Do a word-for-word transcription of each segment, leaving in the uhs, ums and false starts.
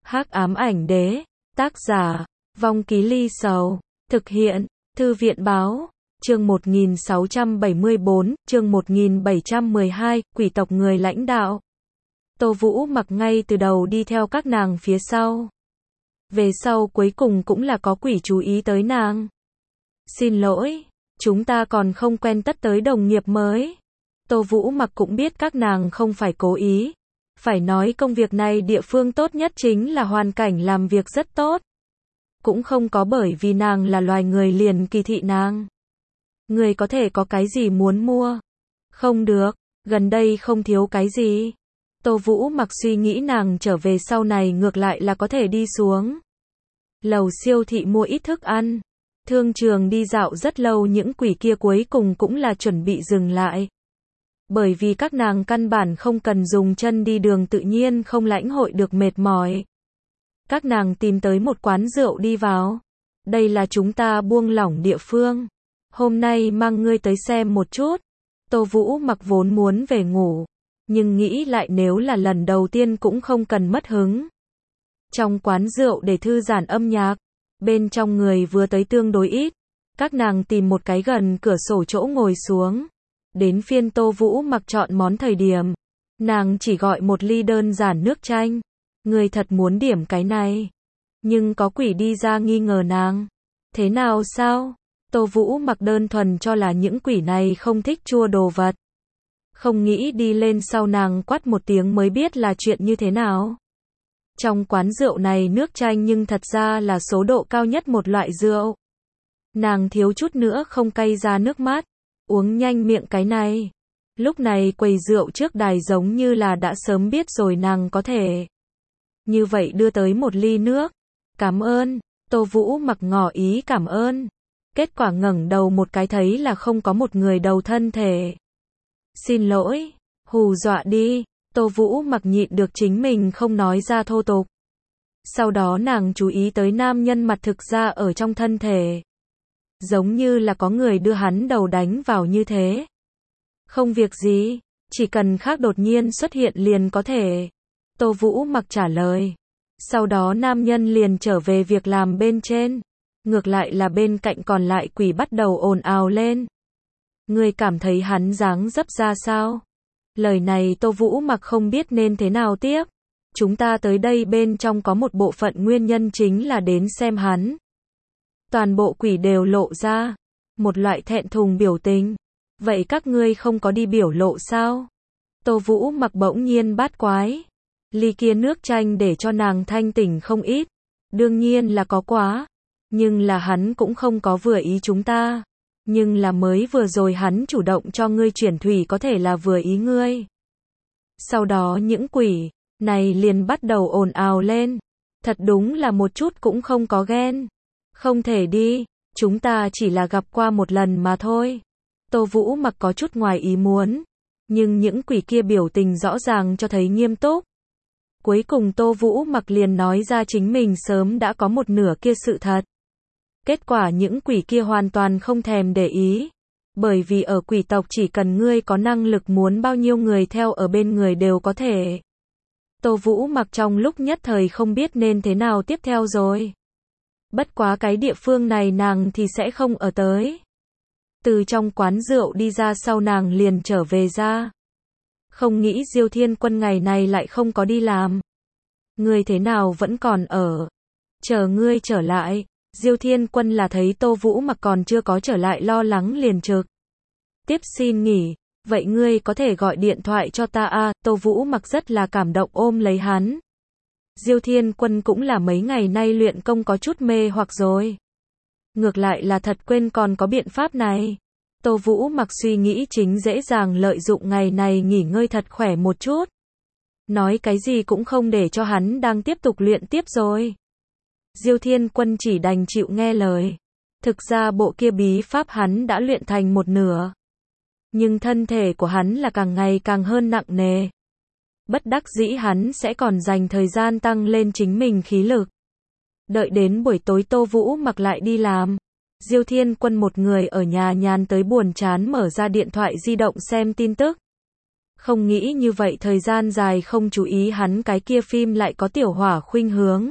Hắc ám ảnh đế, tác giả, Vong Ký Ly Sầu, thực hiện, Thư viện báo, chương một nghìn sáu trăm bảy mươi bốn, chương một nghìn bảy trăm mười hai, quỷ tộc người lãnh đạo. Tô Vũ Mặc ngay từ đầu đi theo các nàng phía sau. Về sau cuối cùng cũng là có quỷ chú ý tới nàng. Xin lỗi, chúng ta còn không quen tất tới đồng nghiệp mới. Tô Vũ Mặc cũng biết các nàng không phải cố ý. Phải nói công việc này địa phương tốt nhất chính là hoàn cảnh làm việc rất tốt. Cũng không có bởi vì nàng là loài người liền kỳ thị nàng. Người có thể có cái gì muốn mua? Không được, gần đây không thiếu cái gì. Tô Vũ Mặc suy nghĩ nàng trở về sau này ngược lại là có thể đi xuống lầu siêu thị mua ít thức ăn. Thương trường đi dạo rất lâu, những quỷ kia cuối cùng cũng là chuẩn bị dừng lại. Bởi vì các nàng căn bản không cần dùng chân đi đường, tự nhiên không lãnh hội được mệt mỏi. Các nàng tìm tới một quán rượu đi vào. Đây là chúng ta buông lỏng địa phương. Hôm nay mang ngươi tới xem một chút. Tô Vũ Mặc vốn muốn về ngủ, nhưng nghĩ lại nếu là lần đầu tiên cũng không cần mất hứng. Trong quán rượu để thư giãn âm nhạc, bên trong người vừa tới tương đối ít. Các nàng tìm một cái gần cửa sổ chỗ ngồi xuống. Đến phiên Tô Vũ Mặc chọn món thời điểm, nàng chỉ gọi một ly đơn giản nước chanh. Người thật muốn điểm cái này. Nhưng có quỷ đi ra nghi ngờ nàng. Thế nào sao? Tô Vũ Mặc đơn thuần cho là những quỷ này không thích chua đồ vật. Không nghĩ đi lên sau nàng quát một tiếng mới biết là chuyện như thế nào. Trong quán rượu này nước chanh nhưng thật ra là số độ cao nhất một loại rượu. Nàng thiếu chút nữa không cay ra nước mắt. Uống nhanh miệng cái này. Lúc này quầy rượu trước đài giống như là đã sớm biết rồi nàng có thể như vậy đưa tới một ly nước. Cảm ơn. Tô Vũ Mặc ngỏ ý cảm ơn. Kết quả ngẩng đầu một cái thấy là không có một người đầu thân thể. Xin lỗi. Hù dọa đi. Tô Vũ Mặc nhịn được chính mình không nói ra thô tục. Sau đó nàng chú ý tới nam nhân mặt thực ra ở trong thân thể. Giống như là có người đưa hắn đầu đánh vào như thế. Không việc gì, chỉ cần khác đột nhiên xuất hiện liền có thể. Tô Vũ Mặc trả lời. Sau đó nam nhân liền trở về việc làm bên trên. Ngược lại là bên cạnh còn lại quỷ bắt đầu ồn ào lên. Ngươi cảm thấy hắn dáng dấp ra sao? Lời này Tô Vũ Mặc không biết nên thế nào tiếp. Chúng ta tới đây bên trong có một bộ phận nguyên nhân chính là đến xem hắn. Toàn bộ quỷ đều lộ ra một loại thẹn thùng biểu tình. Vậy các ngươi không có đi biểu lộ sao? Tô Vũ Mặc bỗng nhiên bát quái. Ly kia nước chanh để cho nàng thanh tỉnh không ít. Đương nhiên là có quá. Nhưng là hắn cũng không có vừa ý chúng ta. Nhưng là mới vừa rồi hắn chủ động cho ngươi chuyển thủy có thể là vừa ý ngươi. Sau đó những quỷ này liền bắt đầu ồn ào lên. Thật đúng là một chút cũng không có ghen. Không thể đi, chúng ta chỉ là gặp qua một lần mà thôi. Tô Vũ Mặc có chút ngoài ý muốn. Nhưng những quỷ kia biểu tình rõ ràng cho thấy nghiêm túc. Cuối cùng Tô Vũ Mặc liền nói ra chính mình sớm đã có một nửa kia sự thật. Kết quả những quỷ kia hoàn toàn không thèm để ý. Bởi vì ở quỷ tộc chỉ cần ngươi có năng lực muốn bao nhiêu người theo ở bên người đều có thể. Tô Vũ Mặc trong lúc nhất thời không biết nên thế nào tiếp theo rồi. Bất quá cái địa phương này nàng thì sẽ không ở tới. Từ trong quán rượu đi ra sau nàng liền trở về ra. Không nghĩ Diêu Thiên Quân ngày này lại không có đi làm. Ngươi thế nào vẫn còn ở? Chờ ngươi trở lại. Diêu Thiên Quân là thấy Tô Vũ Mặc còn chưa có trở lại lo lắng liền trực tiếp xin nghỉ. Vậy ngươi có thể gọi điện thoại cho ta à? Tô Vũ Mặc rất là cảm động ôm lấy hắn. Diêu Thiên Quân cũng là mấy ngày nay luyện công có chút mê hoặc rồi. Ngược lại là thật quên còn có biện pháp này. Tô Vũ Mặc suy nghĩ chính dễ dàng lợi dụng ngày này nghỉ ngơi thật khỏe một chút. Nói cái gì cũng không để cho hắn đang tiếp tục luyện tiếp rồi. Diêu Thiên Quân chỉ đành chịu nghe lời. Thực ra bộ kia bí pháp hắn đã luyện thành một nửa. Nhưng thân thể của hắn là càng ngày càng hơn nặng nề. Bất đắc dĩ hắn sẽ còn dành thời gian tăng lên chính mình khí lực. Đợi đến buổi tối Tô Vũ Mặc lại đi làm. Diêu Thiên Quân một người ở nhà nhàn tới buồn chán mở ra điện thoại di động xem tin tức. Không nghĩ như vậy thời gian dài không chú ý hắn cái kia phim lại có tiểu hỏa khuynh hướng.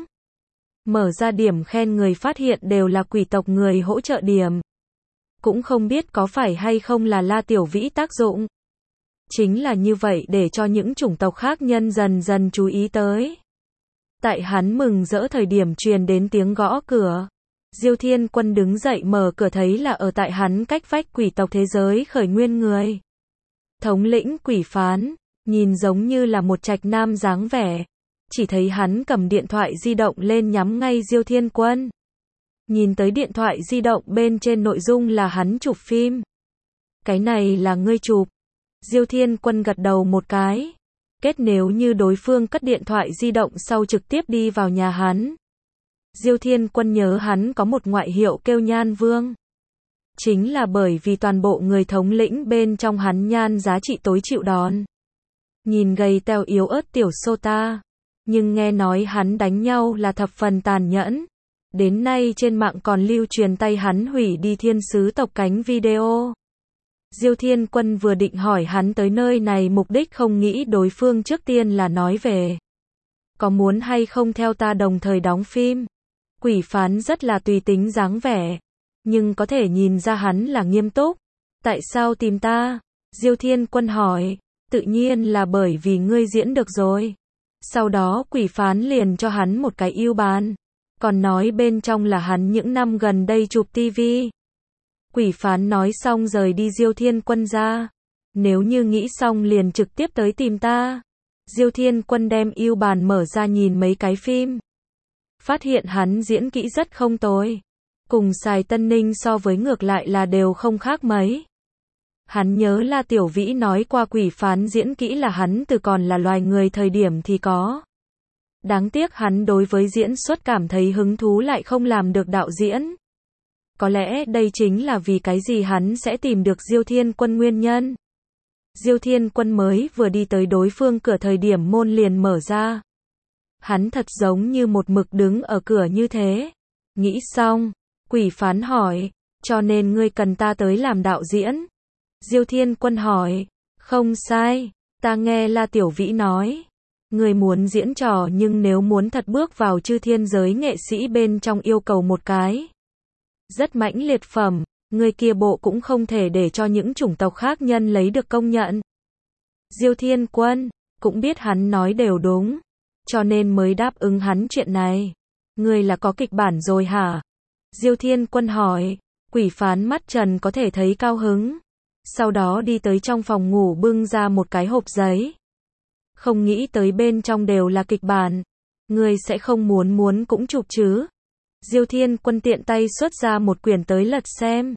Mở ra điểm khen người phát hiện đều là quỷ tộc người hỗ trợ điểm. Cũng không biết có phải hay không là La Tiểu Vĩ tác dụng. Chính là như vậy để cho những chủng tộc khác nhân dần dần chú ý tới. Tại hắn mừng rỡ thời điểm truyền đến tiếng gõ cửa. Diêu Thiên Quân đứng dậy mở cửa thấy là ở tại hắn cách vách quỷ tộc thế giới khởi nguyên người. Thống lĩnh quỷ phán, nhìn giống như là một trạch nam dáng vẻ. Chỉ thấy hắn cầm điện thoại di động lên nhắm ngay Diêu Thiên Quân. Nhìn tới điện thoại di động bên trên nội dung là hắn chụp phim. Cái này là ngươi chụp. Diêu Thiên Quân gật đầu một cái. Kết nếu như đối phương cất điện thoại di động sau trực tiếp đi vào nhà hắn. Diêu Thiên Quân nhớ hắn có một ngoại hiệu kêu Nhan Vương. Chính là bởi vì toàn bộ người thống lĩnh bên trong hắn nhan giá trị tối chịu đòn. Nhìn gầy teo yếu ớt tiểu Sota. Nhưng nghe nói hắn đánh nhau là thập phần tàn nhẫn. Đến nay trên mạng còn lưu truyền tay hắn hủy đi thiên sứ tộc cánh video. Diêu Thiên Quân vừa định hỏi hắn tới nơi này mục đích không nghĩ đối phương trước tiên là nói về. Có muốn hay không theo ta đồng thời đóng phim? Quỷ phán rất là tùy tính dáng vẻ. Nhưng có thể nhìn ra hắn là nghiêm túc. Tại sao tìm ta? Diêu Thiên Quân hỏi. Tự nhiên là bởi vì ngươi diễn được rồi. Sau đó quỷ phán liền cho hắn một cái ưu bàn. Còn nói bên trong là hắn những năm gần đây chụp tivi. Quỷ phán nói xong rời đi Diêu Thiên Quân ra. Nếu như nghĩ xong liền trực tiếp tới tìm ta. Diêu Thiên Quân đem ưu bàn mở ra nhìn mấy cái phim. Phát hiện hắn diễn kỹ rất không tồi. Cùng Sài Tân Ninh so với ngược lại là đều không khác mấy. Hắn nhớ là Tiểu Vĩ nói qua quỷ phán diễn kỹ là hắn từ còn là loài người thời điểm thì có. Đáng tiếc hắn đối với diễn xuất cảm thấy hứng thú lại không làm được đạo diễn. Có lẽ đây chính là vì cái gì hắn sẽ tìm được Diêu Thiên Quân nguyên nhân. Diêu Thiên Quân mới vừa đi tới đối phương cửa thời điểm môn liền mở ra. Hắn thật giống như một mực đứng ở cửa như thế. Nghĩ xong, quỷ phán hỏi, cho nên ngươi cần ta tới làm đạo diễn. Diêu Thiên Quân hỏi, không sai, ta nghe La Tiểu Vĩ nói. Ngươi muốn diễn trò nhưng nếu muốn thật bước vào chư thiên giới nghệ sĩ bên trong yêu cầu một cái. Rất mãnh liệt phẩm, người kia bộ cũng không thể để cho những chủng tộc khác nhân lấy được công nhận. Diêu Thiên Quân, cũng biết hắn nói đều đúng. Cho nên mới đáp ứng hắn chuyện này. Ngươi là có kịch bản rồi hả? Diêu Thiên Quân hỏi, quỷ phán mắt trần có thể thấy cao hứng. Sau đó đi tới trong phòng ngủ bưng ra một cái hộp giấy. Không nghĩ tới bên trong đều là kịch bản. Ngươi sẽ không muốn muốn cũng chụp chứ? Diêu Thiên Quân tiện tay xuất ra một quyển tới lật xem.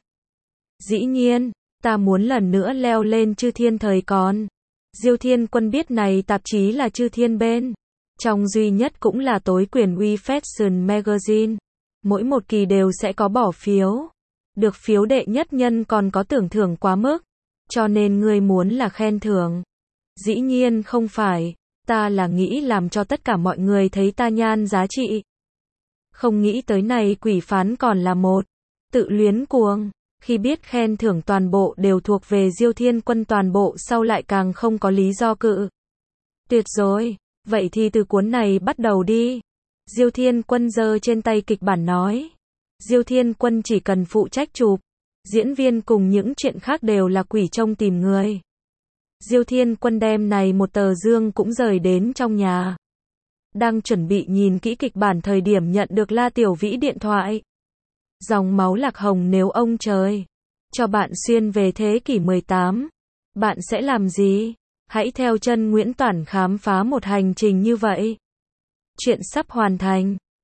Dĩ nhiên, ta muốn lần nữa leo lên chư thiên thời còn. Diêu Thiên Quân biết này tạp chí là chư thiên bên. Trong duy nhất cũng là tối quyền uy Fashion Magazine. Mỗi một kỳ đều sẽ có bỏ phiếu. Được phiếu đệ nhất nhân còn có tưởng thưởng quá mức. Cho nên ngươi muốn là khen thưởng. Dĩ nhiên không phải. Ta là nghĩ làm cho tất cả mọi người thấy ta nhan giá trị. Không nghĩ tới này quỷ phán còn là một tự luyến cuồng. Khi biết khen thưởng toàn bộ đều thuộc về Diêu Thiên Quân toàn bộ sau lại càng không có lý do cự. Tuyệt rồi, vậy thì từ cuốn này bắt đầu đi. Diêu Thiên Quân giơ trên tay kịch bản nói. Diêu Thiên Quân chỉ cần phụ trách chụp. Diễn viên cùng những chuyện khác đều là quỷ trông tìm người. Diêu Thiên Quân đem này một tờ dương cũng rời đến trong nhà. Đang chuẩn bị nhìn kỹ kịch bản thời điểm nhận được La Tiểu Vĩ điện thoại. Dòng máu lạc hồng nếu ông trời cho bạn xuyên về thế kỷ mười tám, bạn sẽ làm gì? Hãy theo chân Nguyễn Toản khám phá một hành trình như vậy. Chuyện sắp hoàn thành.